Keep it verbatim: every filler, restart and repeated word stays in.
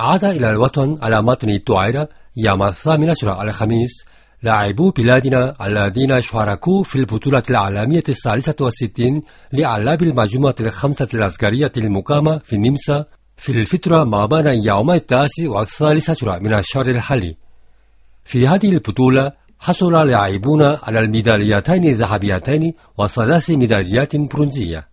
عاد إلى الوطن على متن الدعيرة يوم الثامن عشر الخميس لاعبو بلادنا الذين شاركوا في البطولة العالمية الثالثة والستين لألعاب المجموعة الخمسة العسكرية المقامة في النمسا في الفترة ما بين يوم التاسع والثالث عشر من الشهر الحالي. في هذه البطولة حصل لاعبون على الميداليتين الذهبيتين وثلاث ميداليات برونزية.